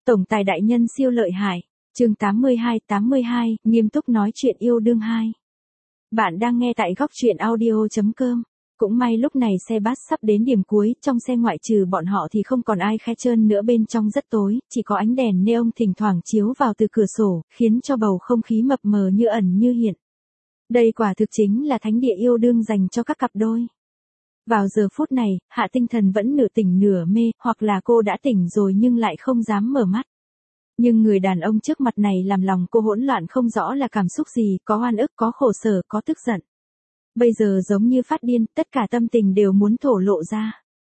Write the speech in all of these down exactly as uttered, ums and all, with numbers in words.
Tổng tài đại nhân siêu lợi hại. Chương tám mươi hai tám mươi hai, nghiêm túc nói chuyện yêu đương hai. Bạn đang nghe tại góc truyện audio chấm com. Cũng may lúc này xe bus sắp đến điểm cuối, trong xe ngoại trừ bọn họ thì không còn ai khe trơn nữa, bên trong rất tối, chỉ có ánh đèn neon thỉnh thoảng chiếu vào từ cửa sổ, khiến cho bầu không khí mập mờ như ẩn như hiện. Đây quả thực chính là thánh địa yêu đương dành cho các cặp đôi. Vào giờ phút này, Hạ Tinh Thần vẫn nửa tỉnh nửa mê, hoặc là cô đã tỉnh rồi nhưng lại không dám mở mắt. Nhưng người đàn ông trước mặt này làm lòng cô hỗn loạn không rõ là cảm xúc gì, có oan ức, có khổ sở, có tức giận. Bây giờ giống như phát điên, tất cả tâm tình đều muốn thổ lộ ra.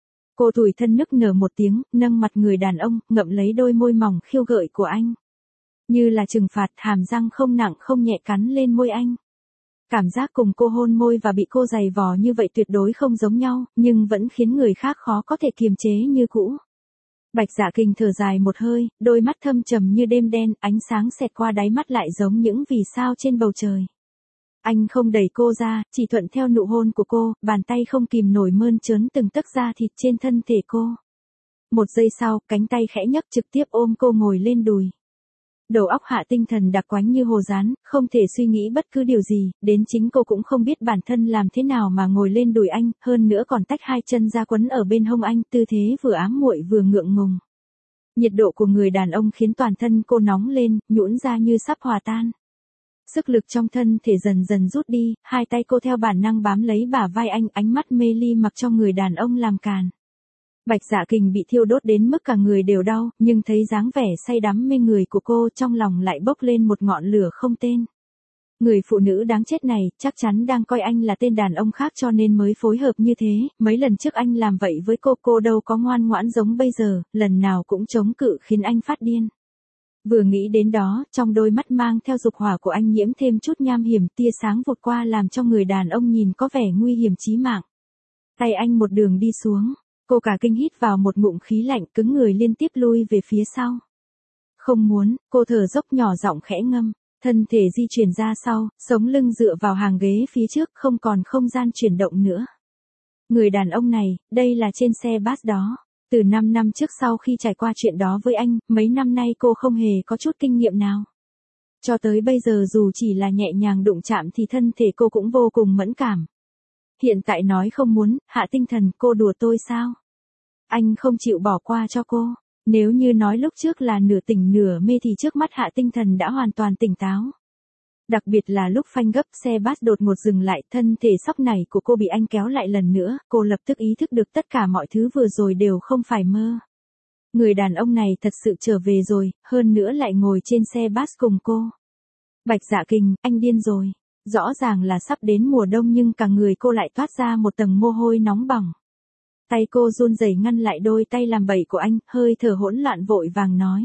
Cô tủi thân nức nở một tiếng, nâng mặt người đàn ông, ngậm lấy đôi môi mỏng khiêu gợi của anh. Như là trừng phạt, hàm răng không nặng không nhẹ cắn lên môi anh. Cảm giác cùng cô hôn môi và bị cô giày vò như vậy tuyệt đối không giống nhau, nhưng vẫn khiến người khác khó có thể kiềm chế như cũ. Bạch Dạ Kình thở dài một hơi, đôi mắt thâm trầm như đêm đen, ánh sáng xẹt qua đáy mắt lại giống những vì sao trên bầu trời. Anh không đẩy cô ra, chỉ thuận theo nụ hôn của cô, bàn tay không kìm nổi mơn trớn từng tấc da thịt trên thân thể cô. Một giây sau, cánh tay khẽ nhấc trực tiếp ôm cô ngồi lên đùi. Đầu óc Hạ Tinh Thần đặc quánh như hồ dán, không thể suy nghĩ bất cứ điều gì, đến chính cô cũng không biết bản thân làm thế nào mà ngồi lên đùi anh, hơn nữa còn tách hai chân ra quấn ở bên hông anh, tư thế vừa ám muội vừa ngượng ngùng. Nhiệt độ của người đàn ông khiến toàn thân cô nóng lên, nhũn ra như sắp hòa tan. Sức lực trong thân thể dần dần rút đi, hai tay cô theo bản năng bám lấy bả vai anh, ánh mắt mê ly mặc cho người đàn ông làm càn. Bạch Dạ Kình bị thiêu đốt đến mức cả người đều đau, nhưng thấy dáng vẻ say đắm mê người của cô, trong lòng lại bốc lên một ngọn lửa không tên. Người phụ nữ đáng chết này, chắc chắn đang coi anh là tên đàn ông khác cho nên mới phối hợp như thế, mấy lần trước anh làm vậy với cô, cô đâu có ngoan ngoãn giống bây giờ, lần nào cũng chống cự khiến anh phát điên. Vừa nghĩ đến đó, trong đôi mắt mang theo dục hỏa của anh nhiễm thêm chút nham hiểm, tia sáng vụt qua làm cho người đàn ông nhìn có vẻ nguy hiểm chí mạng. Tay anh một đường đi xuống. Cô cả kinh hít vào một ngụm khí lạnh, cứng người liên tiếp lui về phía sau. Không muốn, cô thở dốc nhỏ giọng khẽ ngâm, thân thể di chuyển ra sau, sống lưng dựa vào hàng ghế phía trước, không còn không gian chuyển động nữa. Người đàn ông này, đây là trên xe bus đó. Từ năm năm trước sau khi trải qua chuyện đó với anh, mấy năm nay cô không hề có chút kinh nghiệm nào. Cho tới bây giờ dù chỉ là nhẹ nhàng đụng chạm thì thân thể cô cũng vô cùng mẫn cảm. Hiện tại nói không muốn, Hạ Tinh Thần, cô đùa tôi sao? Anh không chịu bỏ qua cho cô. Nếu như nói lúc trước là nửa tỉnh nửa mê thì trước mắt Hạ Tinh Thần đã hoàn toàn tỉnh táo. Đặc biệt là lúc phanh gấp, xe bus đột ngột dừng lại, thân thể sóc này của cô bị anh kéo lại lần nữa, cô lập tức ý thức được tất cả mọi thứ vừa rồi đều không phải mơ. Người đàn ông này thật sự trở về rồi, hơn nữa lại ngồi trên xe bus cùng cô. Bạch Dạ Kình, anh điên rồi. Rõ ràng là sắp đến mùa đông nhưng cả người cô lại toát ra một tầng mồ hôi nóng bỏng. Tay cô run rẩy ngăn lại đôi tay làm bậy của anh, hơi thở hỗn loạn vội vàng nói.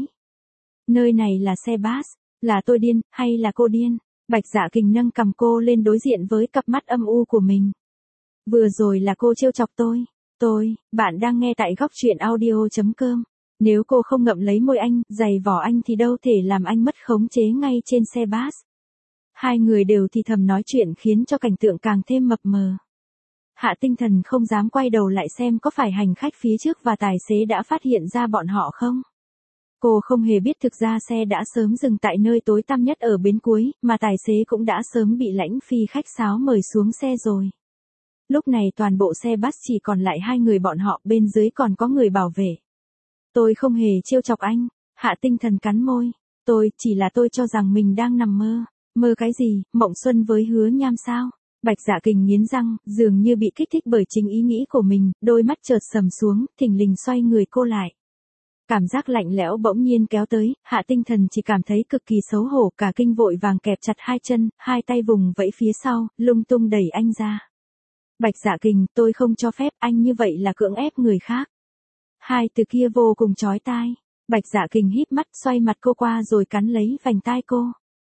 Nơi này là xe bus, là tôi điên, hay là cô điên? Bạch Dạ Kình nâng cằm cô lên đối diện với cặp mắt âm u của mình. Vừa rồi là cô trêu chọc tôi. Tôi, bạn đang nghe tại góc truyện audio chấm com. Nếu cô không ngậm lấy môi anh, giày vò anh thì đâu thể làm anh mất khống chế ngay trên xe bus. Hai người đều thì thầm nói chuyện khiến cho cảnh tượng càng thêm mập mờ. Hạ Tinh Thần không dám quay đầu lại xem có phải hành khách phía trước và tài xế đã phát hiện ra bọn họ không. Cô không hề biết thực ra xe đã sớm dừng tại nơi tối tăm nhất ở bến cuối, mà tài xế cũng đã sớm bị lãnh phi khách sáo mời xuống xe rồi. Lúc này toàn bộ xe bus chỉ còn lại hai người bọn họ, bên dưới còn có người bảo vệ. Tôi không hề trêu chọc anh. Hạ Tinh Thần cắn môi. Tôi, chỉ là tôi cho rằng mình đang nằm mơ. Mơ cái gì, mộng xuân với Hứa Nham sao? Bạch Dạ Kình nghiến răng, dường như bị kích thích bởi chính ý nghĩ của mình, đôi mắt chợt sầm xuống, thình lình xoay người cô lại. Cảm giác lạnh lẽo bỗng nhiên kéo tới, Hạ Tinh Thần chỉ cảm thấy cực kỳ xấu hổ, cả kinh vội vàng kẹp chặt hai chân, hai tay vùng vẫy phía sau, lung tung đẩy anh ra. Bạch Dạ Kình, tôi không cho phép, anh như vậy là cưỡng ép người khác. Hai từ kia vô cùng chói tai. Bạch Dạ Kình híp mắt xoay mặt cô qua rồi cắn lấy vành tai cô.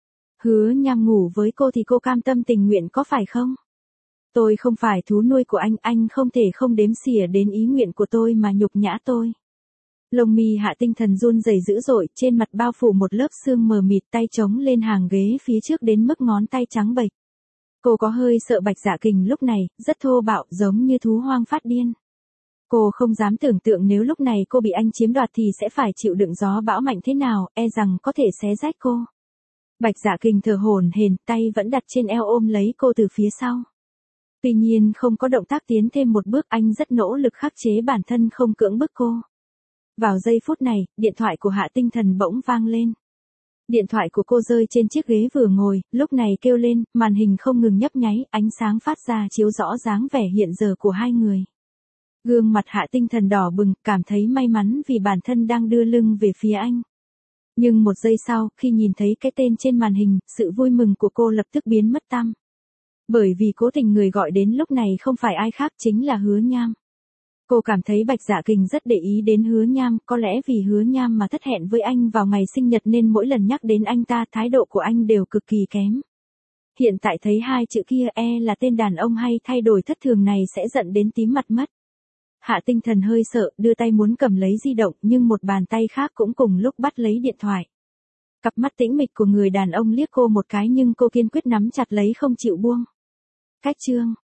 Hứa Nham ngủ với cô thì cô cam tâm tình nguyện có phải không? Tôi không phải thú nuôi của anh, anh không thể không đếm xỉa đến ý nguyện của tôi mà nhục nhã tôi. Lông mi Hạ Tinh Thần run rẩy dữ dội, trên mặt bao phủ một lớp sương mờ mịt, tay chống lên hàng ghế phía trước đến mức ngón tay trắng bệch. Cô có hơi sợ Bạch Dạ Kình lúc này, rất thô bạo giống như thú hoang phát điên. Cô không dám tưởng tượng nếu lúc này cô bị anh chiếm đoạt thì sẽ phải chịu đựng gió bão mạnh thế nào, e rằng có thể xé rách cô. Bạch Dạ Kình thở hổn hển, tay vẫn đặt trên eo ôm lấy cô từ phía sau. Tuy nhiên không có động tác tiến thêm một bước, anh rất nỗ lực khắc chế bản thân không cưỡng bức cô. Vào giây phút này, điện thoại của Hạ Tinh Thần bỗng vang lên. Điện thoại của cô rơi trên chiếc ghế vừa ngồi, lúc này kêu lên, màn hình không ngừng nhấp nháy, ánh sáng phát ra chiếu rõ dáng vẻ hiện giờ của hai người. Gương mặt Hạ Tinh Thần đỏ bừng, cảm thấy may mắn vì bản thân đang đưa lưng về phía anh. Nhưng một giây sau, khi nhìn thấy cái tên trên màn hình, sự vui mừng của cô lập tức biến mất tăm. Bởi vì cố tình người gọi đến lúc này không phải ai khác, chính là Hứa Nham. Cô cảm thấy Bạch Dạ Kình rất để ý đến Hứa Nham, có lẽ vì Hứa Nham mà thất hẹn với anh vào ngày sinh nhật nên mỗi lần nhắc đến anh ta thái độ của anh đều cực kỳ kém. Hiện tại thấy hai chữ kia e là tên đàn ông hay thay đổi thất thường này sẽ giận đến tím mặt mất. Hạ Tinh Thần hơi sợ, đưa tay muốn cầm lấy di động nhưng một bàn tay khác cũng cùng lúc bắt lấy điện thoại. Cặp mắt tĩnh mịch của người đàn ông liếc cô một cái nhưng cô kiên quyết nắm chặt lấy không chịu buông. Cách chương